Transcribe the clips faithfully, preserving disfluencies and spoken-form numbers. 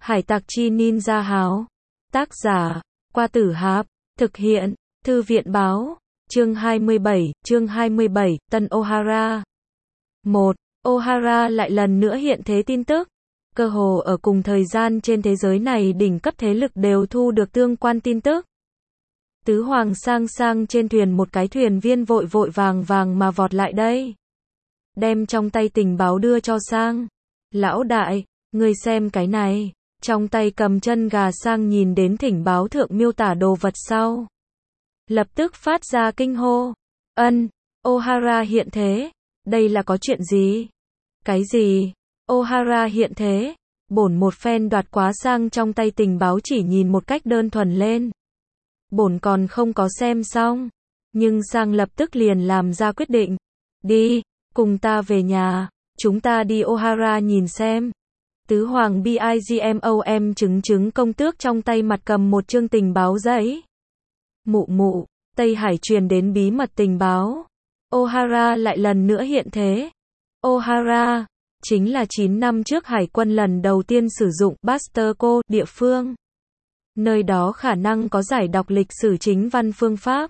Hải tặc chi ninja háo. Tác giả, Qua Tử Hạp. Thực hiện, Thư viện báo. Chương hai mươi bảy, chương hai mươi bảy, Tân Ohara. một. Ohara lại lần nữa hiện thế tin tức. Cơ hồ ở cùng thời gian trên thế giới này đỉnh cấp thế lực đều thu được tương quan tin tức. Tứ Hoàng sang sang trên thuyền, một cái thuyền viên vội vội vàng vàng mà vọt lại đây. Đem trong tay tình báo đưa cho Sang. Lão đại, ngươi xem cái này. Trong tay cầm chân gà Sang nhìn đến thỉnh báo thượng miêu tả đồ vật sau. Lập tức phát ra kinh hô. Ân, Ohara hiện thế. Đây là có chuyện gì? Cái gì? Ohara hiện thế. Bổn một phen đoạt quá Sang trong tay tình báo chỉ nhìn một cách đơn thuần lên. Bổn còn không có xem xong. Nhưng Sang lập tức liền làm ra quyết định. Đi, cùng ta về nhà. Chúng ta đi Ohara nhìn xem. Tứ Hoàng Bigmom chứng chứng công tước trong tay mặt cầm một chương tình báo giấy. Mụ mụ, Tây Hải truyền đến bí mật tình báo. Ohara lại lần nữa hiện thế. Ohara, chính là chín năm trước Hải quân lần đầu tiên sử dụng Basterco địa phương. Nơi đó khả năng có giải đọc lịch sử chính văn phương pháp.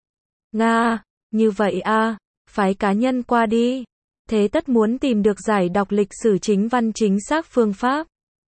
Nga, như vậy a, phái cá nhân qua đi. Thế tất muốn tìm được giải đọc lịch sử chính văn chính xác phương pháp.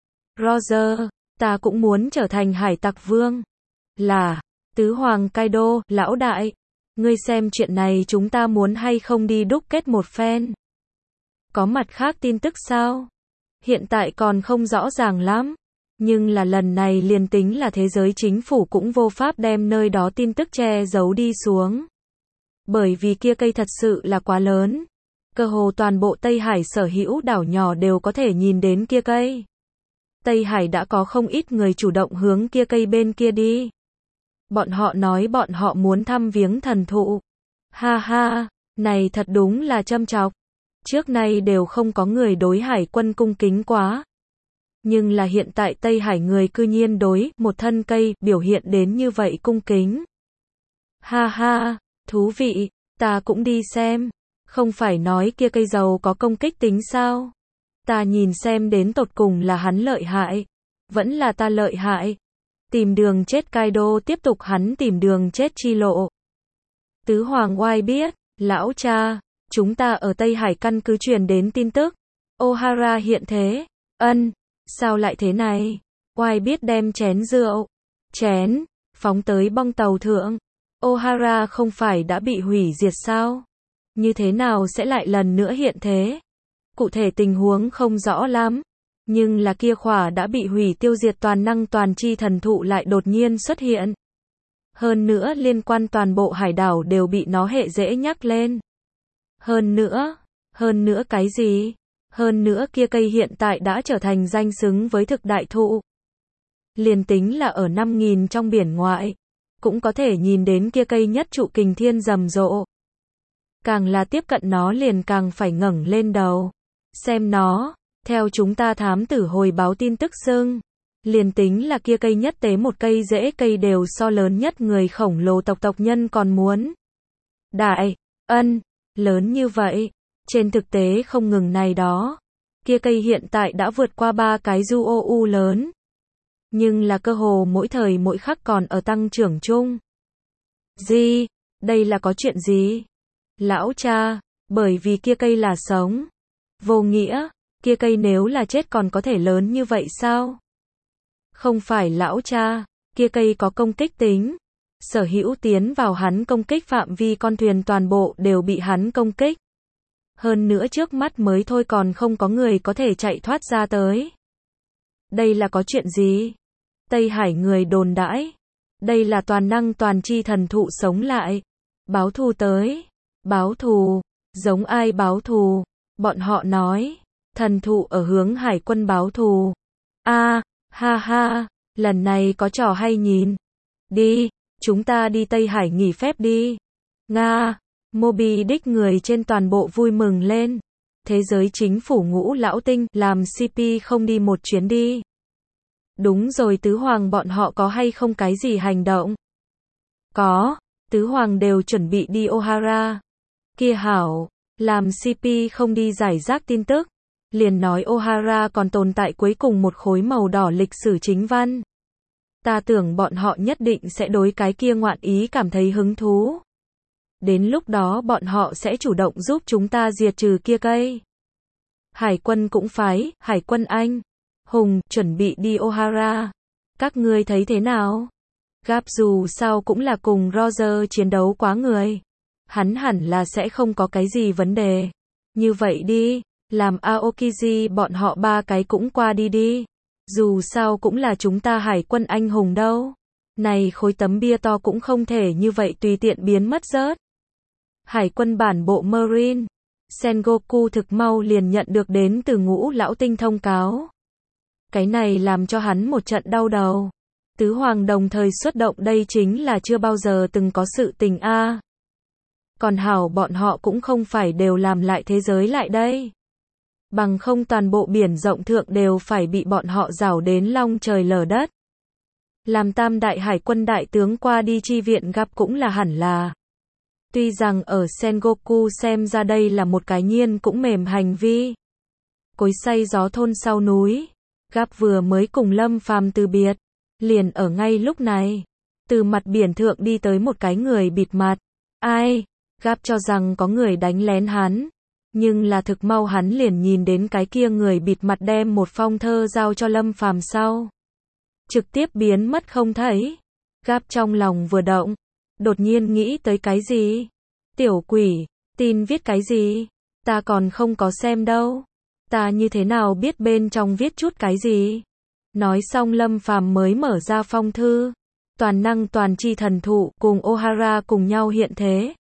Roger, ta cũng muốn trở thành hải tặc vương. Là, Tứ Hoàng Kaido, lão đại. Ngươi xem chuyện này chúng ta muốn hay không đi đúc kết một phen. Có mặt khác tin tức sao? Hiện tại còn không rõ ràng lắm. Nhưng là lần này liền tính là thế giới chính phủ cũng vô pháp đem nơi đó tin tức che giấu đi xuống. Bởi vì kia cây thật sự là quá lớn. Cơ hồ toàn bộ Tây Hải sở hữu đảo nhỏ đều có thể nhìn đến kia cây. Tây Hải đã có không ít người chủ động hướng kia cây bên kia đi. Bọn họ nói bọn họ muốn thăm viếng thần thụ. Ha ha, này thật đúng là châm chọc. Trước nay đều không có người đối hải quân cung kính quá. Nhưng là hiện tại Tây Hải người cư nhiên đối một thân cây biểu hiện đến như vậy cung kính. Ha ha, thú vị, ta cũng đi xem. Không phải nói kia cây dầu có công kích tính sao? Ta nhìn xem đến tột cùng là hắn lợi hại. Vẫn là ta lợi hại. Tìm đường chết Kaido tiếp tục hắn tìm đường chết chi lộ. Tứ Hoàng Oai biết, lão cha, chúng ta ở Tây Hải căn cứ truyền đến tin tức. Ohara hiện thế. Ân, sao lại thế này? Oai biết đem chén rượu. Chén, phóng tới bong tàu thượng. Ohara không phải đã bị hủy diệt sao? Như thế nào sẽ lại lần nữa hiện thế? Cụ thể tình huống không rõ lắm. Nhưng là kia khỏa đã bị hủy tiêu diệt toàn năng toàn chi thần thụ lại đột nhiên xuất hiện. Hơn nữa liên quan toàn bộ hải đảo đều bị nó hệ dễ nhắc lên. Hơn nữa, hơn nữa cái gì? Hơn nữa kia cây hiện tại đã trở thành danh xứng với thực đại thụ. Liền tính là ở năm nghìn trong biển ngoại, cũng có thể nhìn đến kia cây nhất trụ kình thiên rầm rộ. Càng là tiếp cận nó liền càng phải ngẩng lên đầu. Xem nó, theo chúng ta thám tử hồi báo tin tức xưng. Liền tính là kia cây nhất tế một cây rễ cây đều so lớn nhất người khổng lồ tộc tộc nhân còn muốn. Đại, ân, lớn như vậy. Trên thực tế không ngừng này đó. Kia cây hiện tại đã vượt qua ba cái du ô u lớn. Nhưng là cơ hồ mỗi thời mỗi khắc còn ở tăng trưởng chung. Gì? Đây là có chuyện gì? Lão cha, bởi vì kia cây là sống. Vô nghĩa, kia cây nếu là chết còn có thể lớn như vậy sao? Không phải lão cha, kia cây có công kích tính. Sở hữu tiến vào hắn công kích phạm vi con thuyền toàn bộ đều bị hắn công kích. Hơn nữa trước mắt mới thôi còn không có người có thể chạy thoát ra tới. Đây là có chuyện gì? Tây Hải người đồn đãi. Đây là toàn năng toàn chi thần thụ sống lại. Báo thù tới. Báo thù. Giống ai báo thù? Bọn họ nói. Thần thụ ở hướng hải quân báo thù. A, ha ha, lần này có trò hay nhìn. Đi, chúng ta đi Tây Hải nghỉ phép đi. Nga, Moby Dick người trên toàn bộ vui mừng lên. Thế giới chính phủ ngũ lão tinh làm xê pê không đi một chuyến đi. Đúng rồi, Tứ Hoàng bọn họ có hay không cái gì hành động? Có, Tứ Hoàng đều chuẩn bị đi Ohara. Kia hảo, làm xê pê không đi giải rác tin tức. liền nói O'Hara còn tồn tại cuối cùng một khối màu đỏ lịch sử chính văn. Ta tưởng bọn họ nhất định sẽ đối cái kia ngoạn ý cảm thấy hứng thú. Đến lúc đó bọn họ sẽ chủ động giúp chúng ta diệt trừ kia cây. Hải quân cũng phái, Hải quân Anh, Hùng, chuẩn bị đi O'Hara. Các ngươi thấy thế nào? Gap dù sao cũng là cùng Roger chiến đấu quá người. Hắn hẳn là sẽ không có cái gì vấn đề. Như vậy đi, làm Aokiji bọn họ ba cái cũng qua đi đi. Dù sao cũng là chúng ta Hải quân anh hùng đâu. Này khối tấm bia to cũng không thể như vậy tùy tiện biến mất rớt. Hải quân bản bộ Marine, Sengoku thực mau liền nhận được đến từ Ngũ Lão Tinh thông cáo. Cái này làm cho hắn một trận đau đầu. Tứ Hoàng đồng thời xuất động đây chính là chưa bao giờ từng có sự tình a. À. Còn hảo bọn họ cũng không phải đều làm lại thế giới lại đây. Bằng không toàn bộ biển rộng thượng đều phải bị bọn họ rảo đến long trời lở đất. Làm tam đại hải quân đại tướng qua đi chi viện gặp cũng là hẳn là. Tuy rằng ở Sengoku xem ra đây là một cái nhiên cũng mềm hành vi. Cối xay gió thôn sau núi. Gap vừa mới cùng Lâm Phàm từ biệt. Liền ở ngay lúc này. Từ mặt biển thượng đi tới một cái người bịt mặt. Ai? Gap cho rằng có người đánh lén hắn. Nhưng là thực mau hắn liền nhìn đến cái kia người bịt mặt đem một phong thơ giao cho Lâm Phàm sau. Trực tiếp biến mất không thấy. Gap trong lòng vừa động. Đột nhiên nghĩ tới cái gì? Tiểu quỷ, tin viết cái gì? Ta còn không có xem đâu. Ta như thế nào biết bên trong viết chút cái gì? Nói xong Lâm Phàm mới mở ra phong thư. Toàn năng toàn chi thần thụ cùng O'Hara cùng nhau hiện thế.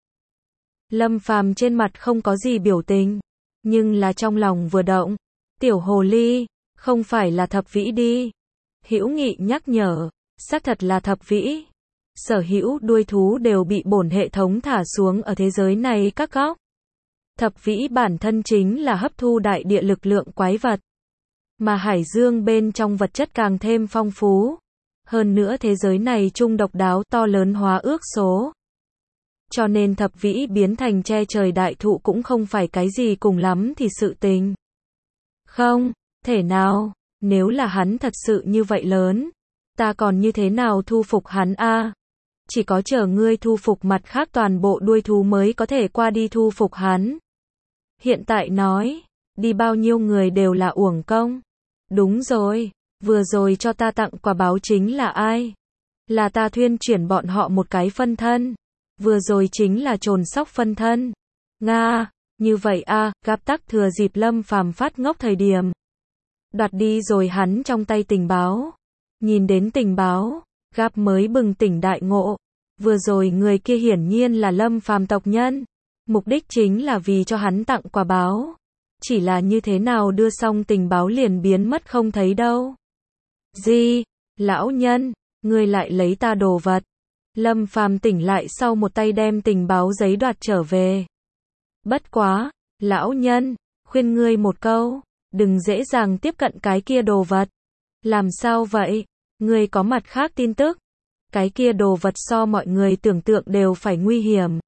Lâm Phàm trên mặt không có gì biểu tình. Nhưng là trong lòng vừa động. Tiểu hồ ly, không phải là thập vĩ đi. Hữu Nghị nhắc nhở, xác thật là thập vĩ. Sở hữu đuôi thú đều bị bổn hệ thống thả xuống ở thế giới này các góc. Thập vĩ bản thân chính là hấp thu đại địa lực lượng quái vật. Mà hải dương bên trong vật chất càng thêm phong phú. Hơn nữa thế giới này trung độc đáo to lớn hóa ước số. Cho nên thập vĩ biến thành che trời đại thụ cũng không phải cái gì cùng lắm thì sự tình. Không, thể nào, nếu là hắn thật sự như vậy lớn, ta còn như thế nào thu phục hắn a? Chỉ có chờ ngươi thu phục mặt khác toàn bộ đuôi thú mới có thể qua đi thu phục hắn. Hiện tại nói, đi bao nhiêu người đều là uổng công. Đúng rồi, vừa rồi cho ta tặng quà báo chính là ai? Là ta thuyên chuyển bọn họ một cái phân thân. Vừa rồi chính là trồn sóc phân thân. Nga, như vậy a, à, Gap tắc thừa dịp Lâm Phàm phát ngốc thời điểm. Đoạt đi rồi hắn trong tay tình báo. Nhìn đến tình báo, Gap mới bừng tỉnh đại ngộ. Vừa rồi người kia hiển nhiên là Lâm Phàm tộc nhân. Mục đích chính là vì cho hắn tặng quà báo. Chỉ là như thế nào đưa xong tình báo liền biến mất không thấy đâu. Gì? Lão nhân, ngươi lại lấy ta đồ vật. Lâm Phàm tỉnh lại sau một tay đem tình báo giấy đoạt trở về. Bất quá, lão nhân, khuyên ngươi một câu, đừng dễ dàng tiếp cận cái kia đồ vật. Làm sao vậy? Ngươi có mặt khác tin tức? Cái kia đồ vật so mọi người tưởng tượng đều phải nguy hiểm.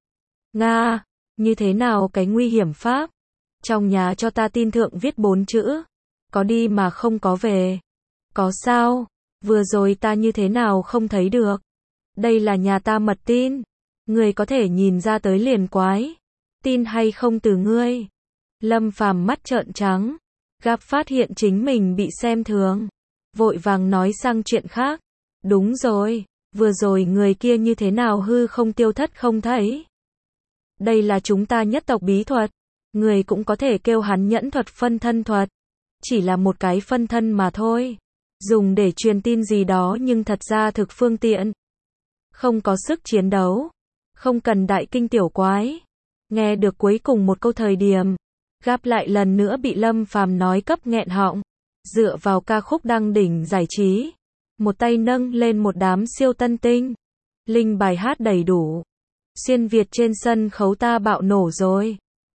Nga, như thế nào cái nguy hiểm pháp? Trong nhà cho ta tin thượng viết bốn chữ. Có đi mà không có về. Có sao? Vừa rồi ta như thế nào không thấy được? Đây là nhà ta mật tin. Ngươi có thể nhìn ra tới liền quái. Tin hay không từ ngươi? Lâm Phàm mắt trợn trắng. Gap phát hiện chính mình bị xem thường. Vội vàng nói sang chuyện khác. Đúng rồi, vừa rồi người kia như thế nào hư không tiêu thất không thấy? Đây là chúng ta nhất tộc bí thuật. Người cũng có thể kêu hắn nhẫn thuật phân thân thuật. Chỉ là một cái phân thân mà thôi. Dùng để truyền tin gì đó nhưng thật ra thực phương tiện. Không có sức chiến đấu. Không cần đại kinh tiểu quái. Nghe được cuối cùng một câu thời điểm. Gap lại lần nữa bị Lâm Phàm nói cấp nghẹn họng. Dựa vào ca khúc đăng đỉnh giải trí. Một tay nâng lên một đám siêu tân tinh. Linh bài hát đầy đủ. Xuyên Việt trên sân khấu ta bạo nổ rồi.